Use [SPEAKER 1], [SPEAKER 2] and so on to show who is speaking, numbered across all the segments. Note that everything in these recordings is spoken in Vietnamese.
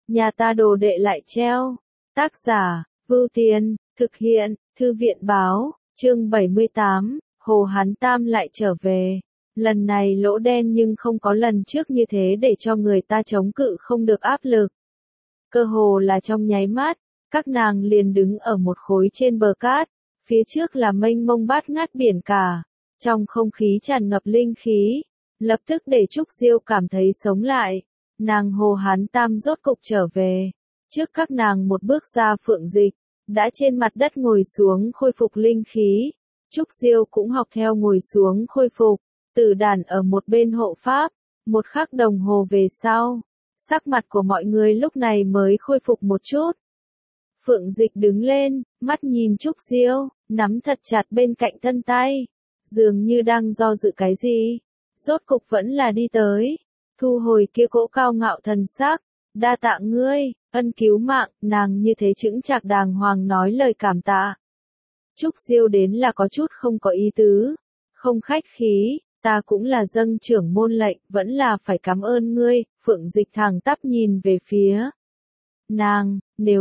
[SPEAKER 1] nhà ta đồ đệ lại treo. Tác giả, Vưu Tiên, thực hiện, Thư viện báo, chương 78, Hồ Hán Tam lại trở về. Lần này lỗ đen nhưng không có lần trước như thế để cho người ta chống cự không được áp lực. Cơ hồ là trong nháy mắt, các nàng liền đứng ở một khối trên bờ cát, phía trước là mênh mông bát ngát biển cả, trong không khí tràn ngập linh khí, lập tức để Trúc Diêu cảm thấy sống lại, nàng Hồ Hán Tam rốt cục trở về. Trước các nàng một bước ra Phượng Dịch, đã trên mặt đất ngồi xuống khôi phục linh khí, Trúc Diêu cũng học theo ngồi xuống khôi phục, Tử Đàn ở một bên hộ pháp, một khắc đồng hồ về sau, sắc mặt của mọi người lúc này mới khôi phục một chút. Phượng Dịch đứng lên, mắt nhìn Trúc Diêu, nắm thật chặt bên cạnh thân tay, dường như đang do dự cái gì, rốt cục vẫn là đi tới, thu hồi kia cỗ cao ngạo thần sắc, đa tạ ngươi, ân cứu mạng, nàng như thế chững chạc đàng hoàng nói lời cảm tạ. Trúc Diêu đến là có chút không có ý tứ, không khách khí, ta cũng là dâng trưởng môn lệnh, vẫn là phải cảm ơn ngươi. Phượng Dịch thẳng tắp nhìn về phía nàng,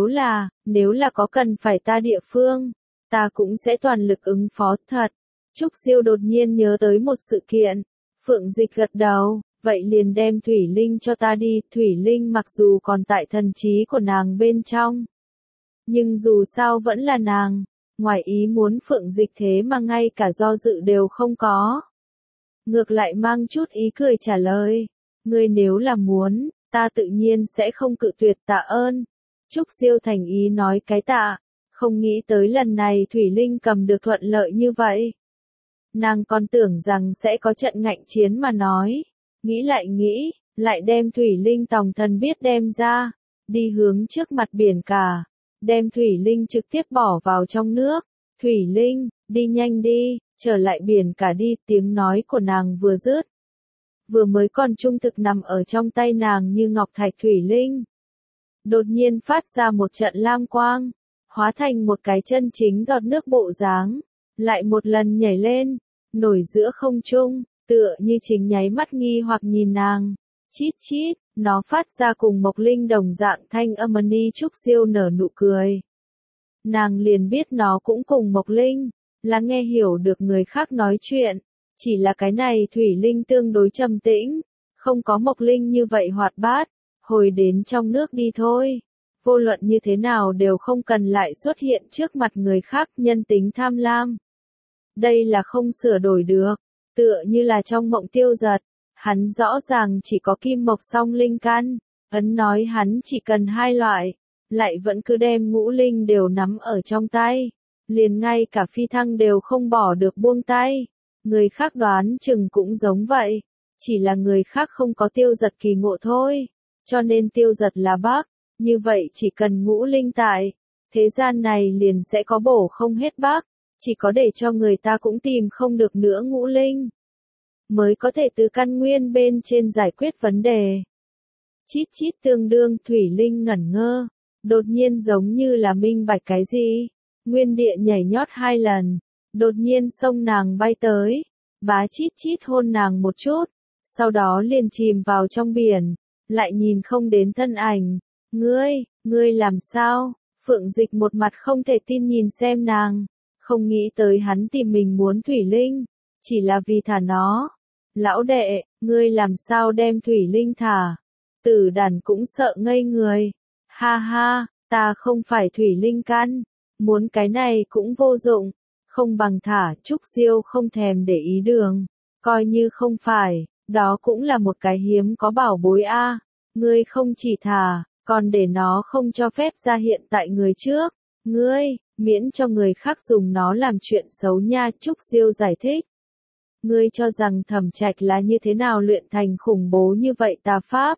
[SPEAKER 1] nếu là có cần phải ta địa phương, ta cũng sẽ toàn lực ứng phó. Thật. Trúc Diêu đột nhiên nhớ tới một sự kiện. Phượng Dịch gật đầu, vậy liền đem Thủy Linh cho ta đi. Thủy Linh mặc dù còn tại thần trí của nàng bên trong, nhưng dù sao vẫn là nàng. Ngoài ý muốn Phượng Dịch thế mà ngay cả do dự đều không có, ngược lại mang chút ý cười trả lời, ngươi nếu là muốn, ta tự nhiên sẽ không cự tuyệt. Tạ ơn. Trúc Diêu thành ý nói cái tạ, không nghĩ tới lần này Thủy Linh cầm được thuận lợi như vậy. Nàng còn tưởng rằng sẽ có trận ngạnh chiến mà nói, nghĩ lại đem Thủy Linh tòng thần biết đem ra, đi hướng trước mặt biển cả, đem Thủy Linh trực tiếp bỏ vào trong nước. Thủy Linh, đi nhanh đi, trở lại biển cả đi. Tiếng nói của nàng vừa dứt, vừa mới còn trung thực nằm ở trong tay nàng như ngọc thạch Thủy Linh, đột nhiên phát ra một trận lam quang, hóa thành một cái chân chính giọt nước bộ dáng, lại một lần nhảy lên, nổi giữa không trung, tựa như chính nháy mắt nghi hoặc nhìn nàng. Chít chít, nó phát ra cùng Mộc Linh đồng dạng thanh âm. Ni Trúc Diêu nở nụ cười. Nàng liền biết nó cũng cùng Mộc Linh, là nghe hiểu được người khác nói chuyện, chỉ là cái này Thủy Linh tương đối trầm tĩnh, không có Mộc Linh như vậy hoạt bát, hồi đến trong nước đi thôi. Vô luận như thế nào đều không cần lại xuất hiện trước mặt người khác. Nhân tính tham lam, đây là không sửa đổi được, tựa như là trong mộng Tiêu Giật, hắn rõ ràng chỉ có kim mộc song linh căn, ấn nói hắn chỉ cần hai loại, lại vẫn cứ đem ngũ linh đều nắm ở trong tay, liền ngay cả phi thăng đều không bỏ được buông tay. Người khác đoán chừng cũng giống vậy, chỉ là người khác không có Tiêu Giật kỳ ngộ thôi, cho nên Tiêu Giật là bác, như vậy chỉ cần ngũ linh tại, thế gian này liền sẽ có bổ không hết bác, chỉ có để cho người ta cũng tìm không được nữa ngũ linh, mới có thể từ căn nguyên bên trên giải quyết vấn đề. Chít chít tương đương. Thủy Linh ngẩn ngơ, đột nhiên giống như là minh bạch cái gì, nguyên địa nhảy nhót hai lần, đột nhiên xông nàng bay tới, bá chít chít hôn nàng một chút, sau đó liền chìm vào trong biển, lại nhìn không đến thân ảnh. Ngươi làm sao? Phượng Dịch một mặt không thể tin nhìn xem nàng, không nghĩ tới hắn tìm mình muốn Thủy Linh, chỉ là vì thả nó. Lão đệ, ngươi làm sao đem Thủy Linh thả? Tử Đàn cũng sợ ngây người. Ha ha, ta không phải Thủy Linh căn, muốn cái này cũng vô dụng, không bằng thả. Trúc Diêu không thèm để ý đường, coi như không phải, đó cũng là một cái hiếm có bảo bối a. Ngươi không chỉ thả, còn để nó không cho phép ra hiện tại người trước, ngươi, miễn cho người khác dùng nó làm chuyện xấu nha. Trúc Diêu giải thích. Ngươi cho rằng Thẩm Trạch là như thế nào luyện thành khủng bố như vậy tà pháp?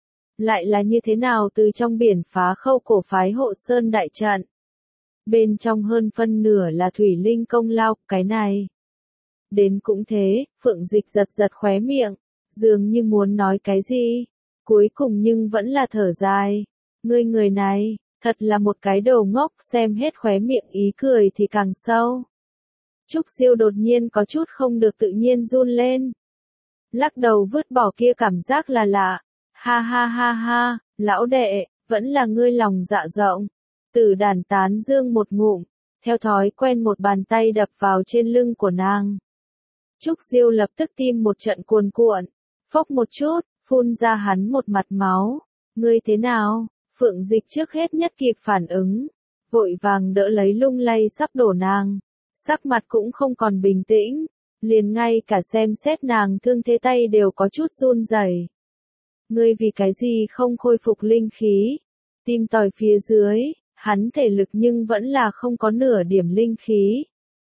[SPEAKER 1] Lại là như thế nào từ trong biển phá khâu cổ phái Hộ Sơn đại trận? Bên trong hơn phân nửa là Thủy Linh công lao, cái này. Đến cũng thế. Phượng Dịch giật giật khóe miệng, dường như muốn nói cái gì, cuối cùng nhưng vẫn là thở dài. Ngươi người này, thật là một cái đồ ngốc. Xem hết khóe miệng ý cười thì càng sâu. Trúc Diêu đột nhiên có chút không được tự nhiên run lên, lắc đầu vứt bỏ kia cảm giác là lạ. Ha ha ha ha, lão đệ, vẫn là ngươi lòng dạ rộng. Tử Đàn tán dương một ngụm, theo thói quen một bàn tay đập vào trên lưng của nàng. Trúc Diêu lập tức tim một trận cuồn cuộn, phốc một chút, phun ra hắn một mặt máu. Ngươi thế nào? Phượng Dịch trước hết nhất kịp phản ứng, vội vàng đỡ lấy lung lay sắp đổ nàng, sắc mặt cũng không còn bình tĩnh, liền ngay cả xem xét nàng thương thế tay đều có chút run rẩy. Ngươi vì cái gì không khôi phục linh khí? Tim tòi phía dưới, hắn thể lực nhưng vẫn là không có nửa điểm linh khí.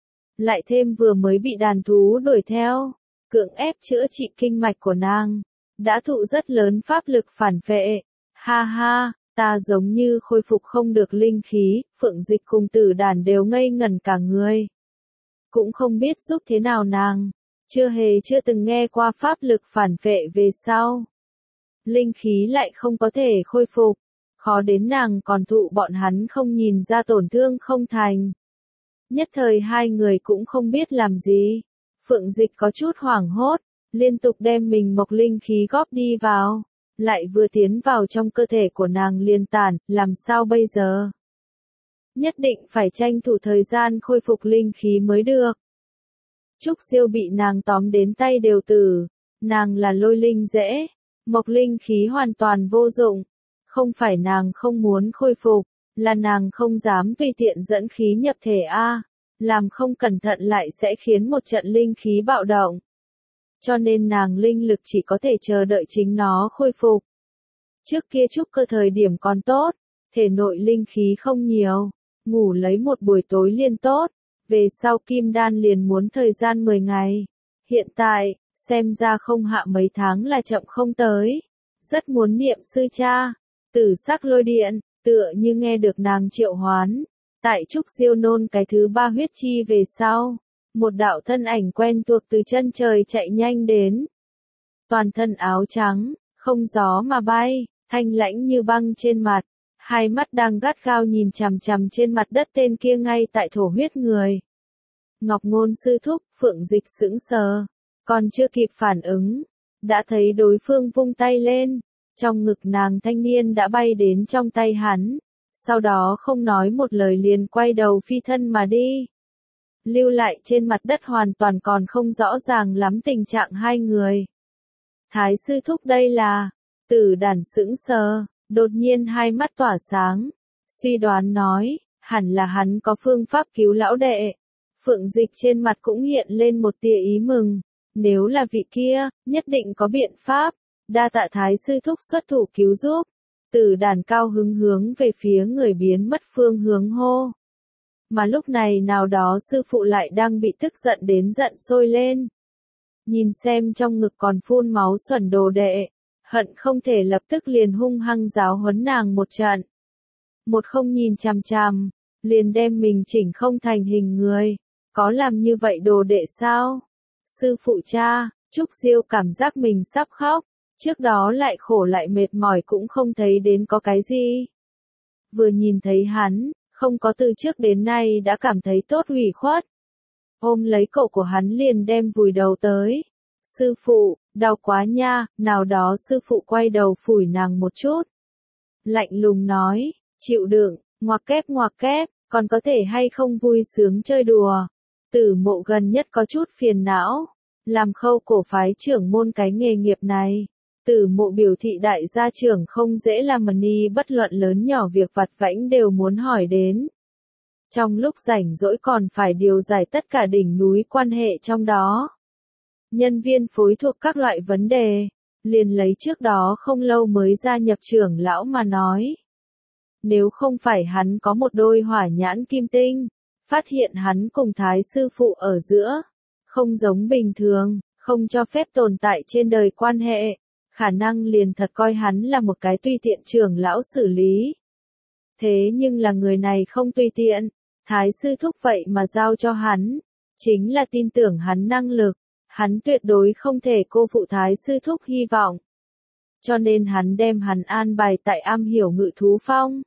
[SPEAKER 1] Lại thêm vừa mới bị đàn thú đuổi theo, cưỡng ép chữa trị kinh mạch của nàng, đã thụ rất lớn pháp lực phản vệ. Ha ha, ta giống như khôi phục không được linh khí, Phượng Dịch cùng Tử Đàn đều ngây ngẩn cả người. Cũng không biết giúp thế nào nàng, chưa từng nghe qua pháp lực phản vệ về sau. Linh khí lại không có thể khôi phục, khó đến nàng còn thụ bọn hắn không nhìn ra tổn thương không thành. Nhất thời hai người cũng không biết làm gì. Phượng Dịch có chút hoảng hốt, liên tục đem mình mộc linh khí góp đi vào, lại vừa tiến vào trong cơ thể của nàng liền tản, làm sao bây giờ? Nhất định phải tranh thủ thời gian khôi phục linh khí mới được. Trúc Diêu bị nàng tóm đến tay đều tử, nàng là lôi linh dễ, mộc linh khí hoàn toàn vô dụng, không phải nàng không muốn khôi phục, là nàng không dám tùy tiện dẫn khí nhập thể a, làm không cẩn thận lại sẽ khiến một trận linh khí bạo động. Cho nên nàng linh lực chỉ có thể chờ đợi chính nó khôi phục. Trước kia trúc cơ thời điểm còn tốt, thể nội linh khí không nhiều, ngủ lấy một buổi tối liền tốt, về sau kim đan liền muốn thời gian 10 ngày. Hiện tại, xem ra không hạ mấy tháng là chậm không tới. Rất muốn niệm sư cha, Tử Sắc Lôi Điện, tựa như nghe được nàng triệu hoán. Tại Trúc Diêu nôn cái thứ 3 huyết chi về sau, một đạo thân ảnh quen thuộc từ chân trời chạy nhanh đến. Toàn thân áo trắng, không gió mà bay, thanh lãnh như băng trên mặt, hai mắt đang gắt gao nhìn chằm chằm trên mặt đất tên kia ngay tại thổ huyết người. Ngọc Ngôn sư thúc, Phượng Dịch sững sờ, còn chưa kịp phản ứng, đã thấy đối phương vung tay lên, trong ngực nàng thanh niên đã bay đến trong tay hắn, sau đó không nói một lời liền quay đầu phi thân mà đi. Lưu lại trên mặt đất hoàn toàn còn không rõ ràng lắm tình trạng hai người. Thái sư thúc đây là, Tử Đàn sững sờ, đột nhiên hai mắt tỏa sáng, suy đoán nói, hẳn là hắn có phương pháp cứu lão đệ. Phượng Dịch trên mặt cũng hiện lên một tia ý mừng, nếu là vị kia, nhất định có biện pháp, đa tạ thái sư thúc xuất thủ cứu giúp. Tử Đàn cao hứng hướng về phía người biến mất phương hướng hô. Mà lúc này nào đó sư phụ lại đang bị tức giận đến giận sôi lên. Nhìn xem trong ngực còn phun máu xuẩn đồ đệ, hận không thể lập tức liền hung hăng giáo huấn nàng một trận. Một không nhìn chằm chằm, liền đem mình chỉnh không thành hình người, có làm như vậy đồ đệ sao? Sư phụ cha, Trúc Diêu cảm giác mình sắp khóc, trước đó lại khổ lại mệt mỏi cũng không thấy đến có cái gì. Vừa nhìn thấy hắn, không có từ trước đến nay đã cảm thấy tốt ủy khuất. Ôm lấy cổ của hắn liền đem vùi đầu tới. Sư phụ, đau quá nha, nào đó sư phụ quay đầu phủi nàng một chút. Lạnh lùng nói, chịu đựng, ngoặc kép, còn có thể hay không vui sướng chơi đùa. Tử Mộ gần nhất có chút phiền não, làm khâu cổ phái trưởng môn cái nghề nghiệp này. Tử Mộ biểu thị đại gia trưởng không dễ làm ni bất luận lớn nhỏ việc vặt vãnh đều muốn hỏi đến. Trong lúc rảnh rỗi còn phải điều giải tất cả đỉnh núi quan hệ trong đó. Nhân viên phối thuộc các loại vấn đề, liền lấy trước đó không lâu mới gia nhập trưởng lão mà nói. Nếu không phải hắn có một đôi hỏa nhãn kim tinh, phát hiện hắn cùng thái sư phụ ở giữa, không giống bình thường, không cho phép tồn tại trên đời quan hệ, khả năng liền thật coi hắn là một cái tùy tiện trưởng lão xử lý. Thế nhưng là người này không tùy tiện, thái sư thúc vậy mà giao cho hắn, chính là tin tưởng hắn năng lực, hắn tuyệt đối không thể cô phụ thái sư thúc hy vọng. Cho nên hắn đem hắn an bài tại am hiểu ngự thú phong.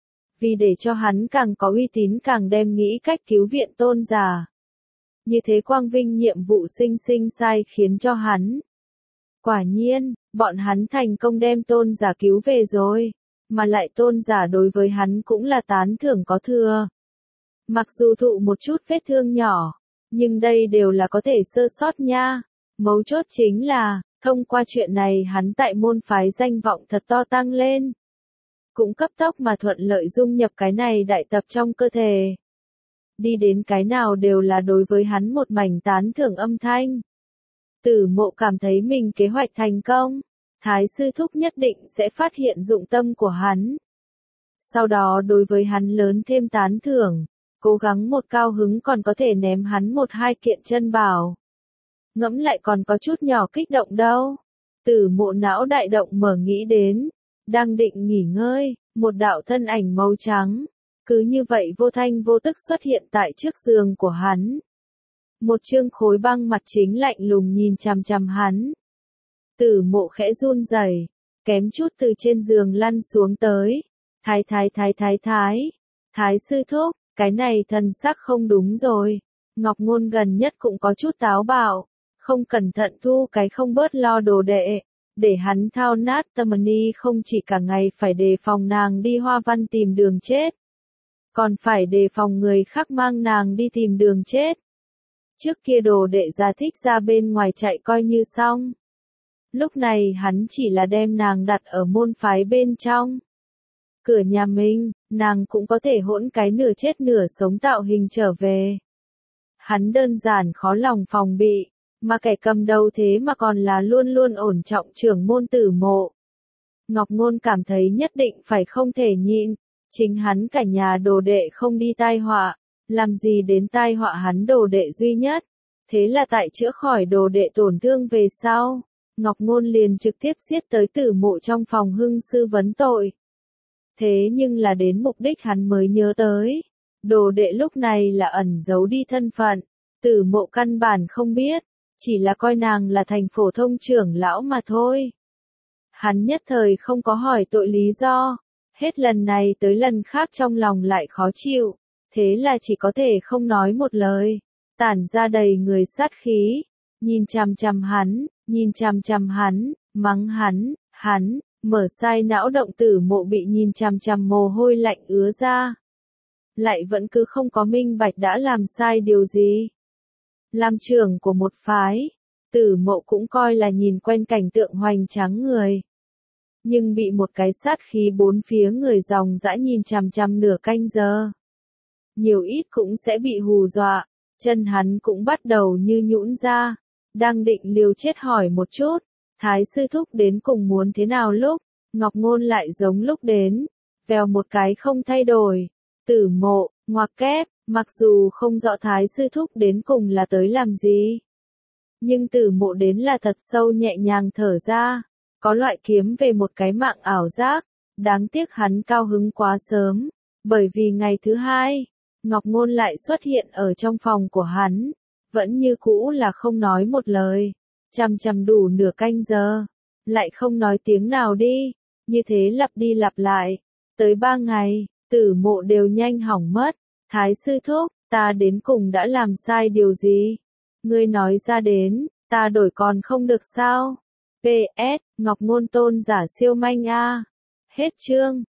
[SPEAKER 1] Vì để cho hắn càng có uy tín càng đem nghĩ cách cứu viện tôn giả. Như thế quang vinh nhiệm vụ sinh sai khiến cho hắn. Quả nhiên, bọn hắn thành công đem tôn giả cứu về rồi. mà lại tôn giả đối với hắn cũng là tán thưởng có thừa. Mặc dù thụ một chút vết thương nhỏ, nhưng đây đều là có thể sơ sót nha. Mấu chốt chính là, thông qua chuyện này hắn tại môn phái danh vọng thật to tăng lên. Cũng cấp tốc mà thuận lợi dung nhập cái này đại tập trong cơ thể. Đi đến cái nào đều là đối với hắn một mảnh tán thưởng âm thanh. Tử Mộ cảm thấy mình kế hoạch thành công, Thái sư thúc nhất định sẽ phát hiện dụng tâm của hắn. Sau đó đối với hắn lớn thêm tán thưởng, cố gắng một cao hứng còn có thể ném hắn một hai kiện chân bảo. Ngẫm lại còn có chút nhỏ kích động đâu. Tử Mộ não đại động mở nghĩ đến, đang định nghỉ ngơi, một đạo thân ảnh màu trắng, cứ như vậy vô thanh vô tức xuất hiện tại trước giường của hắn. Một trương khối băng mặt chính lạnh lùng nhìn chằm chằm hắn. Tử Mộ khẽ run rẩy, kém chút từ trên giường lăn xuống tới. Thái sư thúc, cái này thần sắc không đúng rồi. Ngọc Ngôn gần nhất cũng có chút táo bạo, không cẩn thận thu cái không bớt lo đồ đệ, để hắn thao nát tâm ni, không chỉ cả ngày phải đề phòng nàng đi Hoa Văn tìm đường chết, còn phải đề phòng người khác mang nàng đi tìm đường chết. Trước kia đồ đệ gia thích ra bên ngoài chạy coi như xong. Lúc này hắn chỉ là đem nàng đặt ở môn phái bên trong. Cửa nhà mình, nàng cũng có thể hỗn cái nửa chết nửa sống tạo hình trở về. Hắn đơn giản khó lòng phòng bị, mà kẻ cầm đầu thế mà còn là luôn luôn ổn trọng trưởng môn Tử Mộ. Ngọc Ngôn cảm thấy nhất định phải không thể nhịn, chính hắn cả nhà đồ đệ không đi tai họa, làm gì đến tai họa hắn đồ đệ duy nhất. Thế là tại chữa khỏi đồ đệ tổn thương về sau, Ngọc Ngôn liền trực tiếp giết tới Tử Mộ trong phòng hưng sư vấn tội. Thế nhưng là đến mục đích hắn mới nhớ tới, đồ đệ lúc này là ẩn giấu đi thân phận, Tử Mộ căn bản không biết, chỉ là coi nàng là thành phổ thông trưởng lão mà thôi. Hắn nhất thời không có hỏi tội lý do, hết lần này tới lần khác trong lòng lại khó chịu, thế là chỉ có thể không nói một lời, tản ra đầy người sát khí, nhìn chằm chằm hắn, mắng hắn, mở sai não động. Tử Mộ bị nhìn chằm chằm mồ hôi lạnh ứa ra. Lại vẫn cứ không có minh bạch đã làm sai điều gì. Làm trưởng của một phái, Tử Mộ cũng coi là nhìn quen cảnh tượng hoành tráng người. Nhưng bị một cái sát khí bốn phía người dòng dã nhìn chằm chằm nửa canh giờ. Nhiều ít cũng sẽ bị hù dọa, chân hắn cũng bắt đầu như nhũn ra, đang định liều chết hỏi một chút, Thái sư thúc đến cùng muốn thế nào lúc, Ngọc Ngôn lại giống lúc đến, vèo một cái không thay đổi. Tử Mộ, ngoặc kép, mặc dù không rõ Thái sư thúc đến cùng là tới làm gì, nhưng Tử Mộ đến là thật sâu nhẹ nhàng thở ra, có loại kiếm về một cái mạng ảo giác. Đáng tiếc hắn cao hứng quá sớm, bởi vì ngày thứ hai, Ngọc Ngôn lại xuất hiện ở trong phòng của hắn, vẫn như cũ là không nói một lời, chằm chằm đủ nửa canh giờ, lại không nói tiếng nào đi, như thế lặp đi lặp lại, tới 3 ngày, Tử Mộ đều nhanh hỏng mất. Thái sư thúc, ta đến cùng đã làm sai điều gì? Ngươi nói ra đến, ta đổi còn không được sao? PS, Ngọc Ngôn tôn giả siêu manh a. Hết chương.